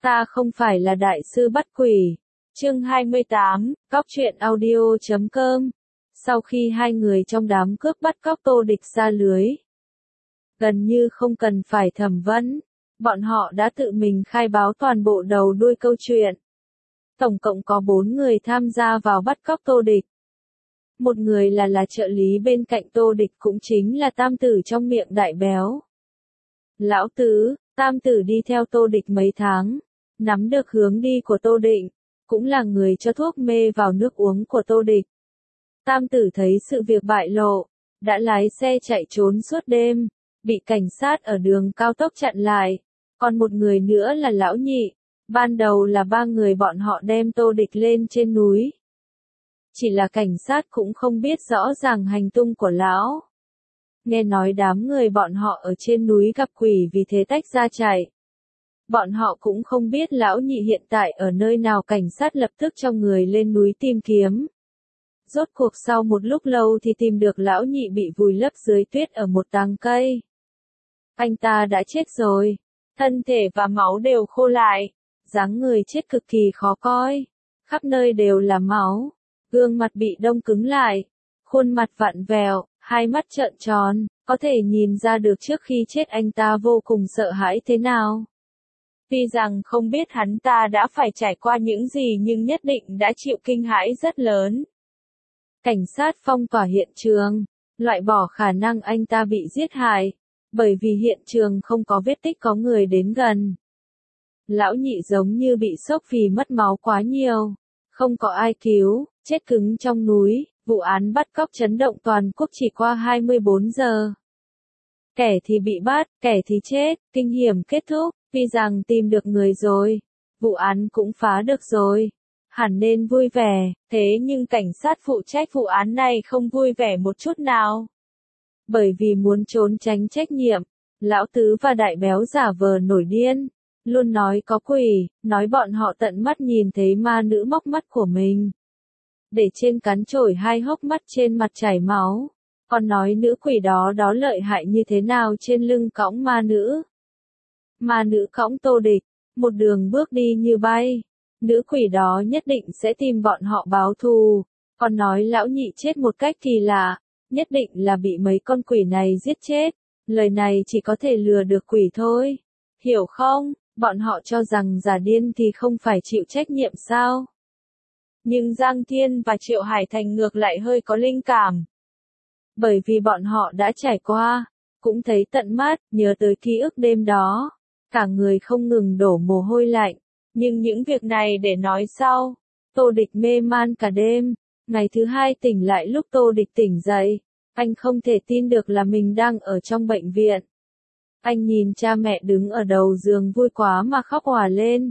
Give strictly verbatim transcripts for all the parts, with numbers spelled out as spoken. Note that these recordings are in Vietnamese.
Ta không phải là đại sư bắt quỷ. Chương hai mươi tám, cóc truyện audio chấm com. Sau khi hai người trong đám cướp bắt cóc Tô Địch ra lưới, gần như không cần phải thẩm vấn, bọn họ đã tự mình khai báo toàn bộ đầu đuôi câu chuyện. Tổng cộng có bốn người tham gia vào bắt cóc Tô Địch. Một người là là trợ lý bên cạnh Tô Địch, cũng chính là Tam Tử trong miệng Đại Béo. Lão Tứ, Tam Tử đi theo Tô Địch mấy tháng, nắm được hướng đi của Tô Định, cũng là người cho thuốc mê vào nước uống của Tô Địch. Tam Tử thấy sự việc bại lộ, đã lái xe chạy trốn suốt đêm, bị cảnh sát ở đường cao tốc chặn lại. Còn một người nữa là Lão Nhị. Ban đầu là ba người bọn họ đem Tô Địch lên trên núi. Chỉ là cảnh sát cũng không biết rõ ràng hành tung của Lão. Nghe nói đám người bọn họ ở trên núi gặp quỷ, vì thế tách ra chạy. Bọn họ cũng không biết Lão Nhị hiện tại ở nơi nào, cảnh sát lập tức cho người lên núi tìm kiếm. Rốt cuộc sau một lúc lâu thì tìm được Lão Nhị bị vùi lấp dưới tuyết ở một tàng cây. Anh ta đã chết rồi, thân thể và máu đều khô lại, dáng người chết cực kỳ khó coi, khắp nơi đều là máu, gương mặt bị đông cứng lại, khuôn mặt vặn vẹo, hai mắt trợn tròn, có thể nhìn ra được trước khi chết anh ta vô cùng sợ hãi thế nào. Tuy rằng không biết hắn ta đã phải trải qua những gì, nhưng nhất định đã chịu kinh hãi rất lớn. Cảnh sát phong tỏa hiện trường, loại bỏ khả năng anh ta bị giết hại, bởi vì hiện trường không có vết tích có người đến gần. Lão Nhị giống như bị sốc vì mất máu quá nhiều, không có ai cứu, chết cứng trong núi. Vụ án bắt cóc chấn động toàn quốc chỉ qua hai mươi bốn giờ. Kẻ thì bị bắt, kẻ thì chết, kinh hiểm kết thúc, vì rằng tìm được người rồi, vụ án cũng phá được rồi, hẳn nên vui vẻ. Thế nhưng cảnh sát phụ trách vụ án này không vui vẻ một chút nào. Bởi vì muốn trốn tránh trách nhiệm, Lão Tứ và Đại Béo giả vờ nổi điên, luôn nói có quỷ, nói bọn họ tận mắt nhìn thấy ma nữ móc mắt của mình, để trên cắn chổi hai hốc mắt trên mặt chảy máu, còn nói nữ quỷ đó đó lợi hại như thế nào trên lưng cõng ma nữ. Ma nữ cõng Tô Địch, một đường bước đi như bay, nữ quỷ đó nhất định sẽ tìm bọn họ báo thù, còn nói Lão Nhị chết một cách kỳ lạ, nhất định là bị mấy con quỷ này giết chết, lời này chỉ có thể lừa được quỷ thôi, hiểu không? Bọn họ cho rằng giả điên thì không phải chịu trách nhiệm sao? Nhưng Giang Thiên và Triệu Hải Thành ngược lại hơi có linh cảm. Bởi vì bọn họ đã trải qua, cũng thấy tận mắt, nhớ tới ký ức đêm đó, cả người không ngừng đổ mồ hôi lạnh. Nhưng những việc này để nói sau. Tô Địch mê man cả đêm, ngày thứ hai tỉnh lại, lúc Tô Địch tỉnh dậy, anh không thể tin được là mình đang ở trong bệnh viện. Anh nhìn cha mẹ đứng ở đầu giường vui quá mà khóc òa lên.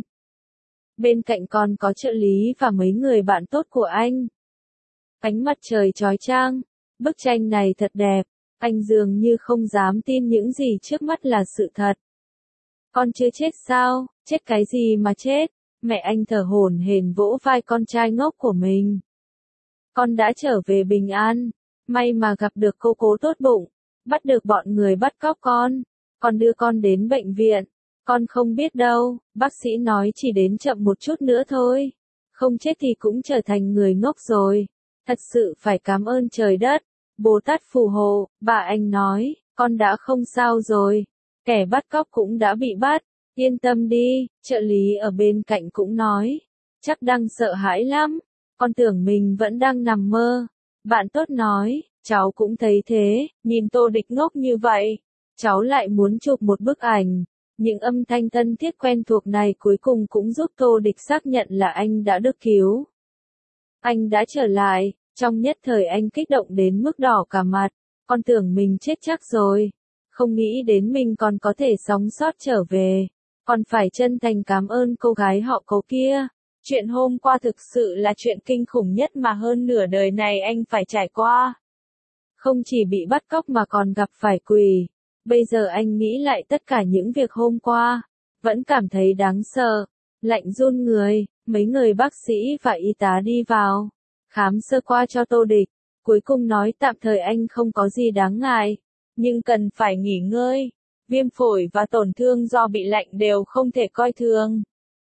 Bên cạnh còn có trợ lý và mấy người bạn tốt của anh. Ánh mặt trời chói chang, bức tranh này thật đẹp, anh dường như không dám tin những gì trước mắt là sự thật. Con chưa chết sao? Chết cái gì mà chết? Mẹ anh thở hổn hển vỗ vai con trai ngốc của mình. Con đã trở về bình an, may mà gặp được cô cố tốt bụng, bắt được bọn người bắt cóc con, con đưa con đến bệnh viện. Con không biết đâu, bác sĩ nói chỉ đến chậm một chút nữa thôi, không chết thì cũng trở thành người ngốc rồi. Thật sự phải cảm ơn trời đất, Bồ Tát phù hộ. Bà anh nói, con đã không sao rồi, kẻ bắt cóc cũng đã bị bắt, yên tâm đi. Trợ lý ở bên cạnh cũng nói, chắc đang sợ hãi lắm, con tưởng mình vẫn đang nằm mơ. Bạn tốt nói, cháu cũng thấy thế, nhìn Tô Địch ngốc như vậy, cháu lại muốn chụp một bức ảnh. Những âm thanh thân thiết quen thuộc này cuối cùng cũng giúp Tô Địch xác nhận là anh đã được cứu. Anh đã trở lại, trong nhất thời anh kích động đến mức đỏ cả mặt, con tưởng mình chết chắc rồi, không nghĩ đến mình còn có thể sống sót trở về, còn phải chân thành cảm ơn cô gái họ Cố kia. Chuyện hôm qua thực sự là chuyện kinh khủng nhất mà hơn nửa đời này anh phải trải qua. Không chỉ bị bắt cóc mà còn gặp phải quỷ. Bây giờ anh nghĩ lại tất cả những việc hôm qua, vẫn cảm thấy đáng sợ, lạnh run người. Mấy người bác sĩ và y tá đi vào, khám sơ qua cho Tô Địch, cuối cùng nói tạm thời anh không có gì đáng ngại, nhưng cần phải nghỉ ngơi. Viêm phổi và tổn thương do bị lạnh đều không thể coi thường.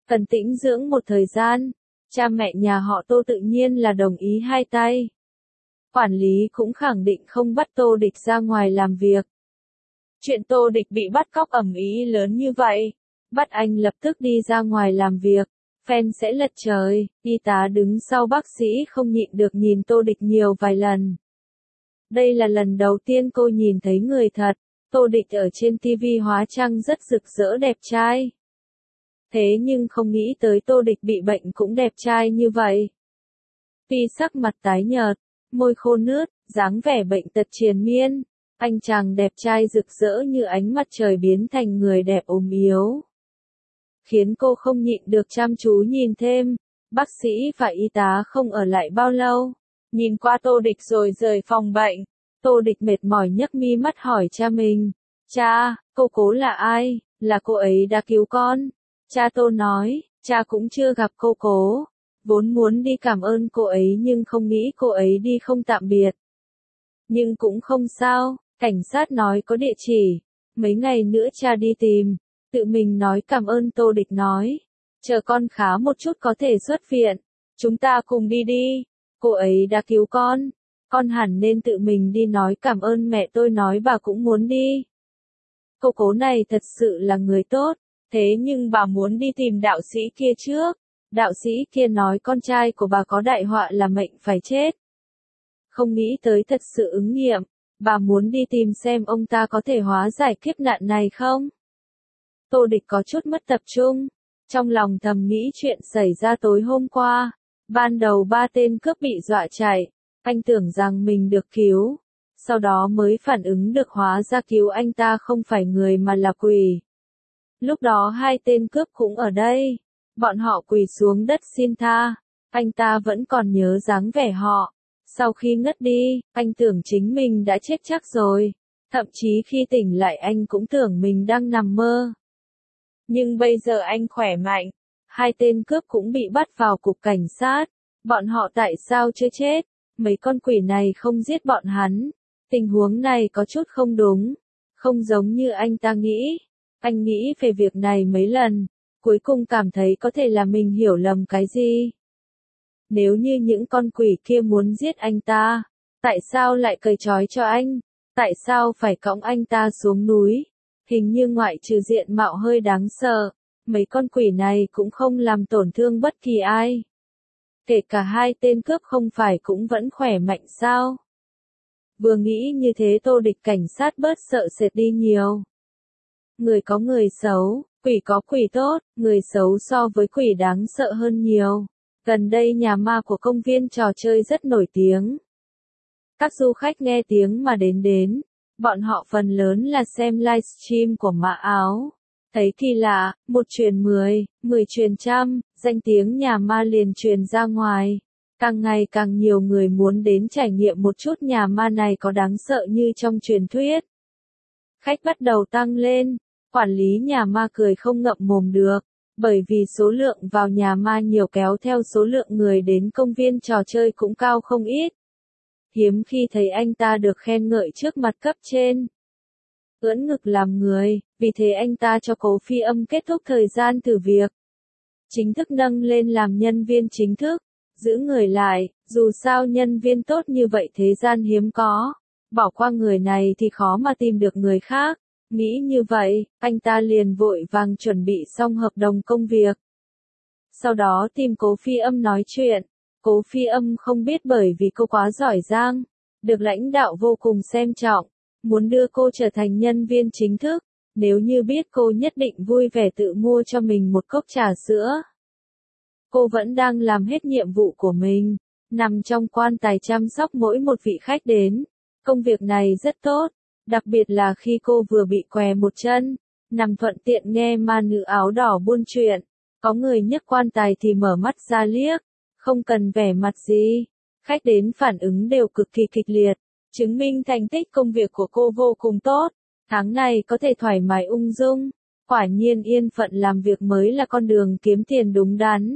cần tĩnh dưỡng một thời gian. Cha mẹ nhà họ Tô tự nhiên là đồng ý hai tay. Quản lý cũng khẳng định không bắt Tô Địch ra ngoài làm việc. Chuyện Tô Địch bị bắt cóc ầm ĩ lớn như vậy, bắt anh lập tức đi ra ngoài làm việc, fan sẽ lật trời. Y tá đứng sau bác sĩ không nhịn được nhìn Tô Địch nhiều vài lần. Đây là lần đầu tiên cô nhìn thấy người thật. Tô Địch ở trên ti vi hóa trang rất rực rỡ đẹp trai. Thế nhưng không nghĩ tới Tô Địch bị bệnh cũng đẹp trai như vậy. Tuy sắc mặt tái nhợt, môi khô nướt, dáng vẻ bệnh tật triền miên, anh chàng đẹp trai rực rỡ như ánh mặt trời biến thành người đẹp ốm yếu. Khiến cô không nhịn được chăm chú nhìn thêm. Bác sĩ và y tá không ở lại bao lâu. Nhìn qua Tô Địch rồi rời phòng bệnh. Tô Địch mệt mỏi nhấc mi mắt hỏi cha mình. Cha, cô Cố là ai? Là cô ấy đã cứu con. Cha Tô nói, cha cũng chưa gặp cô Cố. Vốn muốn đi cảm ơn cô ấy nhưng không nghĩ cô ấy đi không tạm biệt. Nhưng cũng không sao, cảnh sát nói có địa chỉ. Mấy ngày nữa cha đi tìm. Tự mình nói cảm ơn. Tô Địch nói. Chờ con khá một chút có thể xuất viện. Chúng ta cùng đi đi. Cô ấy đã cứu con. Con hẳn nên tự mình đi nói cảm ơn mẹ. Tôi nói bà cũng muốn đi. Cô Cố này thật sự là người tốt. Thế nhưng bà muốn đi tìm đạo sĩ kia trước. Đạo sĩ kia nói con trai của bà có đại họa là mệnh phải chết. Không nghĩ tới thật sự ứng nghiệm. Bà muốn đi tìm xem ông ta có thể hóa giải kiếp nạn này không? Tô Địch có chút mất tập trung. Trong lòng thầm nghĩ chuyện xảy ra tối hôm qua. Ban đầu ba tên cướp bị dọa chạy. Anh tưởng rằng mình được cứu. Sau đó mới phản ứng được hóa ra cứu anh ta không phải người mà là quỷ. Lúc đó hai tên cướp cũng ở đây. Bọn họ quỳ xuống đất xin tha. Anh ta vẫn còn nhớ dáng vẻ họ. Sau khi ngất đi, anh tưởng chính mình đã chết chắc rồi. Thậm chí khi tỉnh lại anh cũng tưởng mình đang nằm mơ. Nhưng bây giờ anh khỏe mạnh. Hai tên cướp cũng bị bắt vào cục cảnh sát. Bọn họ tại sao chưa chết? Mấy con quỷ này không giết bọn hắn. Tình huống này có chút không đúng. Không giống như anh ta nghĩ. Anh nghĩ về việc này mấy lần. Cuối cùng cảm thấy có thể là mình hiểu lầm cái gì. Nếu như những con quỷ kia muốn giết anh ta, tại sao lại cởi trói cho anh? Tại sao phải cõng anh ta xuống núi? Hình như ngoại trừ diện mạo hơi đáng sợ, mấy con quỷ này cũng không làm tổn thương bất kỳ ai. Kể cả hai tên cướp không phải cũng vẫn khỏe mạnh sao? Vừa nghĩ như thế Tô Địch cảnh sát bớt sợ sệt đi nhiều. Người có người xấu, quỷ có quỷ tốt, người xấu so với quỷ đáng sợ hơn nhiều. Gần đây nhà ma của công viên trò chơi rất nổi tiếng. Các du khách nghe tiếng mà đến đến. Bọn họ phần lớn là xem livestream của Ma Áo. Thấy kỳ lạ, một truyền mười, mười truyền trăm, danh tiếng nhà ma liền truyền ra ngoài. Càng ngày càng nhiều người muốn đến trải nghiệm một chút nhà ma này có đáng sợ như trong truyền thuyết. Khách bắt đầu tăng lên, quản lý nhà ma cười không ngậm mồm được. Bởi vì số lượng vào nhà ma nhiều kéo theo số lượng người đến công viên trò chơi cũng cao không ít. Hiếm khi thấy anh ta được khen ngợi trước mặt cấp trên. Ưỡn ngực làm người, vì thế anh ta cho Cố Phi Âm kết thúc thời gian thử việc. Chính thức nâng lên làm nhân viên chính thức, giữ người lại, dù sao nhân viên tốt như vậy thế gian hiếm có. Bỏ qua người này thì khó mà tìm được người khác. Nghĩ như vậy, anh ta liền vội vàng chuẩn bị xong hợp đồng công việc. Sau đó tìm Cố Phi Âm nói chuyện. Cố Phi Âm không biết bởi vì cô quá giỏi giang, được lãnh đạo vô cùng xem trọng, muốn đưa cô trở thành nhân viên chính thức. Nếu như biết cô nhất định vui vẻ tự mua cho mình một cốc trà sữa. Cô vẫn đang làm hết nhiệm vụ của mình, nằm trong quan tài chăm sóc mỗi một vị khách đến. Công việc này rất tốt. Đặc biệt là khi cô vừa bị què một chân, nằm thuận tiện nghe ma nữ áo đỏ buôn chuyện, có người nhấc quan tài thì mở mắt ra liếc, không cần vẻ mặt gì. Khách đến phản ứng đều cực kỳ kịch liệt, chứng minh thành tích công việc của cô vô cùng tốt. Tháng này có thể thoải mái ung dung, quả nhiên yên phận làm việc mới là con đường kiếm tiền đúng đắn.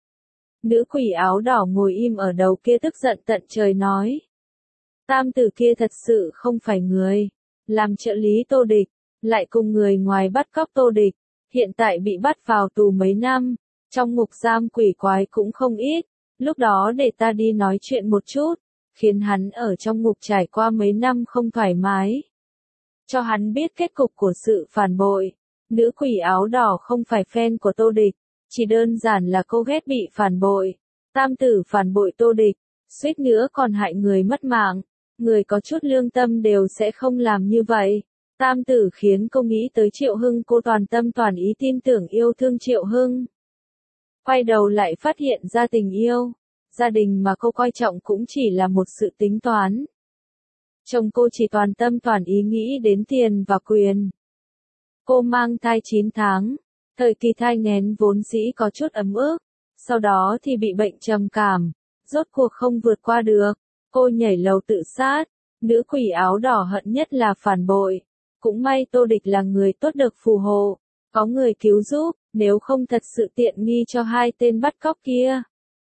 Nữ quỷ áo đỏ ngồi im ở đầu kia tức giận tận trời nói. Tam tử kia thật sự không phải người. Làm trợ lý Tô Địch, lại cùng người ngoài bắt cóc Tô Địch, hiện tại bị bắt vào tù mấy năm, Trong ngục giam quỷ quái cũng không ít, lúc đó để ta đi nói chuyện một chút, khiến hắn ở trong ngục trải qua mấy năm không thoải mái. Cho hắn biết kết cục của sự phản bội. Nữ quỷ áo đỏ không phải fan của Tô Địch, chỉ đơn giản là cô ghét bị phản bội. Tam tử phản bội Tô Địch, suýt nữa còn hại người mất mạng. Người có chút lương tâm đều sẽ không làm như vậy. Tam tử khiến cô nghĩ tới Triệu Hưng, cô toàn tâm toàn ý tin tưởng yêu thương Triệu Hưng. Quay đầu lại phát hiện ra tình yêu, gia đình mà cô coi trọng cũng chỉ là một sự tính toán. Chồng cô chỉ toàn tâm toàn ý nghĩ đến tiền và quyền. Cô mang thai chín tháng, thời kỳ thai nghén vốn dĩ có chút ấm ức, sau đó thì bị bệnh trầm cảm, rốt cuộc không vượt qua được, cô nhảy lầu tự sát. Nữ quỷ áo đỏ hận nhất là phản bội, cũng may Tô Địch là người tốt được phù hộ, có người cứu giúp, nếu không thật sự tiện nghi cho hai tên bắt cóc kia.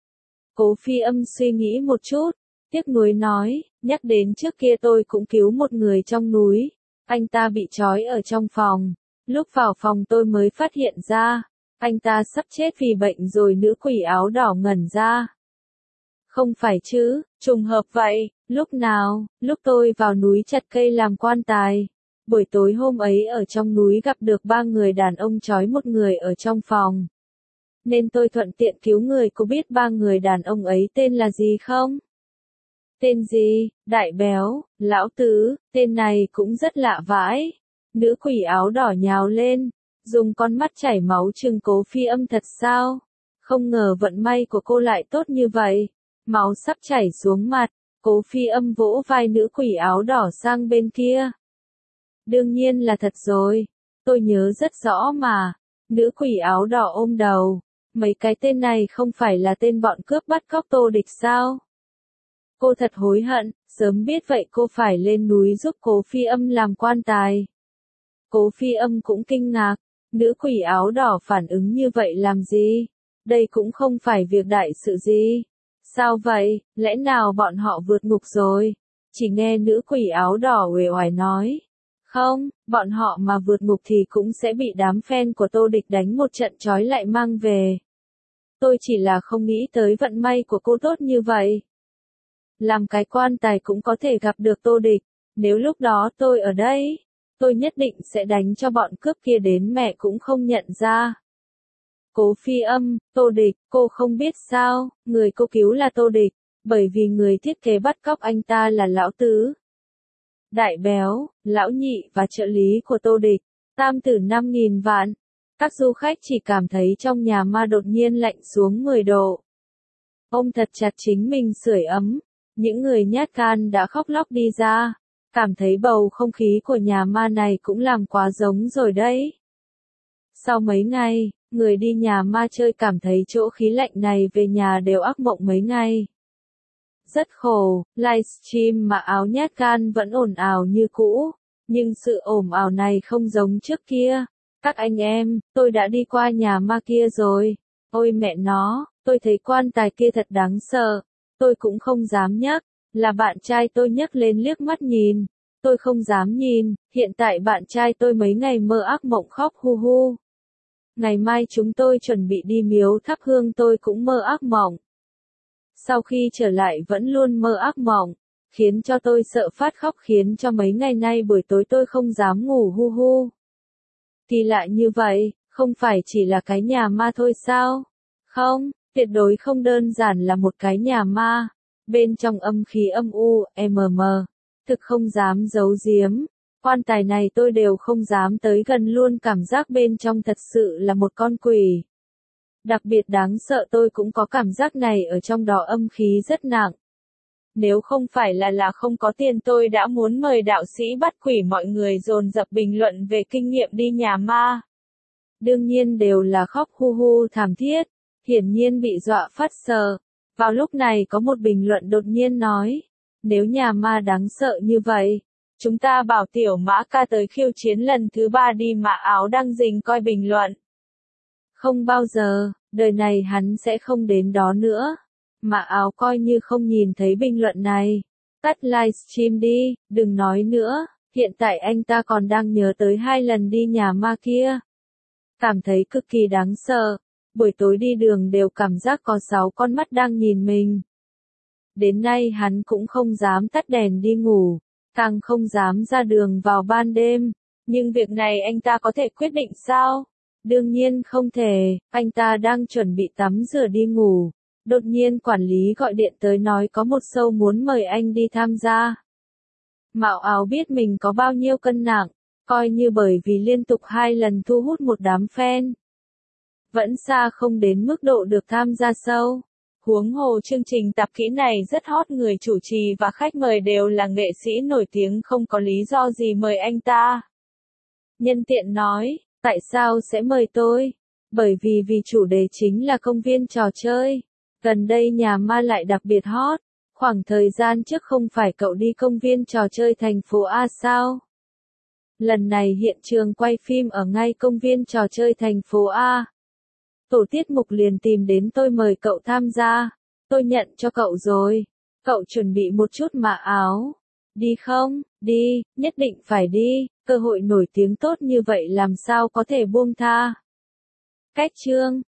Cố Phi Âm suy nghĩ một chút, tiếc nuối nói, nhắc đến trước kia tôi cũng cứu một người trong núi, anh ta bị trói ở trong phòng, lúc vào phòng tôi mới phát hiện ra, anh ta sắp chết vì bệnh rồi. Nữ quỷ áo đỏ ngẩn ra. Không phải chứ, trùng hợp vậy, lúc nào, lúc tôi vào núi chặt cây làm quan tài. Buổi tối hôm ấy ở trong núi gặp được ba người đàn ông trói một người ở trong phòng. Nên tôi thuận tiện cứu người. Cô biết ba người đàn ông ấy tên là gì không? Tên gì? Đại Béo, Lão Tứ, tên này cũng rất lạ vãi. Nữ quỷ áo đỏ nhào lên, dùng con mắt chảy máu trừng Cố Phi Âm. Thật sao? Không ngờ vận may của cô lại tốt như vậy. Máu sắp chảy xuống mặt, Cố Phi Âm vỗ vai nữ quỷ áo đỏ sang bên kia. Đương nhiên là thật rồi, tôi nhớ rất rõ mà. Nữ quỷ áo đỏ ôm đầu, mấy cái tên này không phải là tên bọn cướp bắt cóc Tô Địch sao? Cô thật hối hận, sớm biết vậy cô phải lên núi giúp Cố Phi Âm làm quan tài. Cố Phi Âm cũng kinh ngạc, nữ quỷ áo đỏ phản ứng như vậy làm gì? Đây cũng không phải việc đại sự gì. Sao vậy, lẽ nào bọn họ vượt ngục rồi? Chỉ nghe nữ quỷ áo đỏ uể oải nói. Không, bọn họ mà vượt ngục thì cũng sẽ bị đám fan của Tô Địch đánh một trận trói lại mang về. Tôi chỉ là không nghĩ tới vận may của cô tốt như vậy. Làm cái quan tài cũng có thể gặp được Tô Địch, nếu lúc đó tôi ở đây, tôi nhất định sẽ đánh cho bọn cướp kia đến mẹ cũng không nhận ra. Cố Phi Âm, Tô Địch, cô không biết sao, người cô cứu là Tô Địch, bởi vì người thiết kế bắt cóc anh ta là Lão Tứ. Đại Béo, Lão Nhị và trợ lý của Tô Địch, tam tử năm nghìn vạn. Các du khách chỉ cảm thấy trong nhà ma đột nhiên lạnh xuống mười độ. Ôm thật chặt chính mình sưởi ấm, những người nhát gan đã khóc lóc đi ra, cảm thấy bầu không khí của nhà ma này cũng làm quá giống rồi đấy. Sau mấy ngày, người đi nhà ma chơi cảm thấy chỗ khí lạnh này về nhà đều ác mộng mấy ngày. Rất khổ, livestream mà áo nhát gan vẫn ồn ào như cũ, nhưng sự ồn ào này không giống trước kia. Các anh em, tôi đã đi qua nhà ma kia rồi. Ôi mẹ nó, tôi thấy quan tài kia thật đáng sợ. Tôi cũng không dám nhấc, là bạn trai tôi nhấc lên liếc mắt nhìn. Tôi không dám nhìn, hiện tại bạn trai tôi mấy ngày mơ ác mộng khóc hu hu. Ngày mai chúng tôi chuẩn bị đi miếu thắp hương tôi cũng mơ ác mộng. Sau khi trở lại vẫn luôn mơ ác mộng, khiến cho tôi sợ phát khóc, khiến cho mấy ngày nay buổi tối tôi không dám ngủ hu hu. Kỳ lạ như vậy, không phải chỉ là cái nhà ma thôi sao? Không, tuyệt đối không đơn giản là một cái nhà ma. Bên trong âm khí âm u, mm, thực không dám giấu giếm. Quan tài này tôi đều không dám tới gần luôn, cảm giác bên trong thật sự là một con quỷ. Đặc biệt đáng sợ, tôi cũng có cảm giác này ở trong đó âm khí rất nặng. Nếu không phải là là không có tiền tôi đã muốn mời đạo sĩ bắt quỷ. Mọi người dồn dập bình luận về kinh nghiệm đi nhà ma. Đương nhiên đều là khóc hu hu thảm thiết, hiển nhiên bị dọa phát sợ. Vào lúc này có một bình luận đột nhiên nói, nếu nhà ma đáng sợ như vậy, chúng ta bảo Tiểu Mã Ca tới khiêu chiến lần thứ ba đi. Mã Áo đang rình coi bình luận. Không bao giờ, đời này hắn sẽ không đến đó nữa. Mã Áo coi như không nhìn thấy bình luận này. Tắt livestream đi, đừng nói nữa, hiện tại anh ta còn đang nhớ tới hai lần đi nhà ma kia. Cảm thấy cực kỳ đáng sợ. buổi tối đi đường đều cảm giác có sáu con mắt đang nhìn mình. Đến nay hắn cũng không dám tắt đèn đi ngủ, càng không dám ra đường vào ban đêm. Nhưng việc này anh ta có thể quyết định sao? Đương nhiên không thể, anh ta đang chuẩn bị tắm rửa đi ngủ. Đột nhiên quản lý gọi điện tới nói có một show muốn mời anh đi tham gia. Mạo Áo biết mình có bao nhiêu cân nặng, coi như bởi vì liên tục hai lần thu hút một đám fan. Vẫn xa không đến mức độ được tham gia show. Huống hồ chương trình tập kỹ này rất hot, người chủ trì và khách mời đều là nghệ sĩ nổi tiếng, không có lý do gì mời anh ta. Nhân tiện nói, tại sao sẽ mời tôi? Bởi vì vì chủ đề chính là công viên trò chơi. Gần đây nhà ma lại đặc biệt hot. Khoảng thời gian trước không phải cậu đi công viên trò chơi thành phố A sao? Lần này hiện trường quay phim ở ngay công viên trò chơi thành phố A. Tổ tiết mục liền tìm đến tôi mời cậu tham gia. Tôi nhận cho cậu rồi. Cậu chuẩn bị một chút mà Áo. Đi không? Đi, nhất định phải đi. Cơ hội nổi tiếng tốt như vậy làm sao có thể buông tha. Cách chương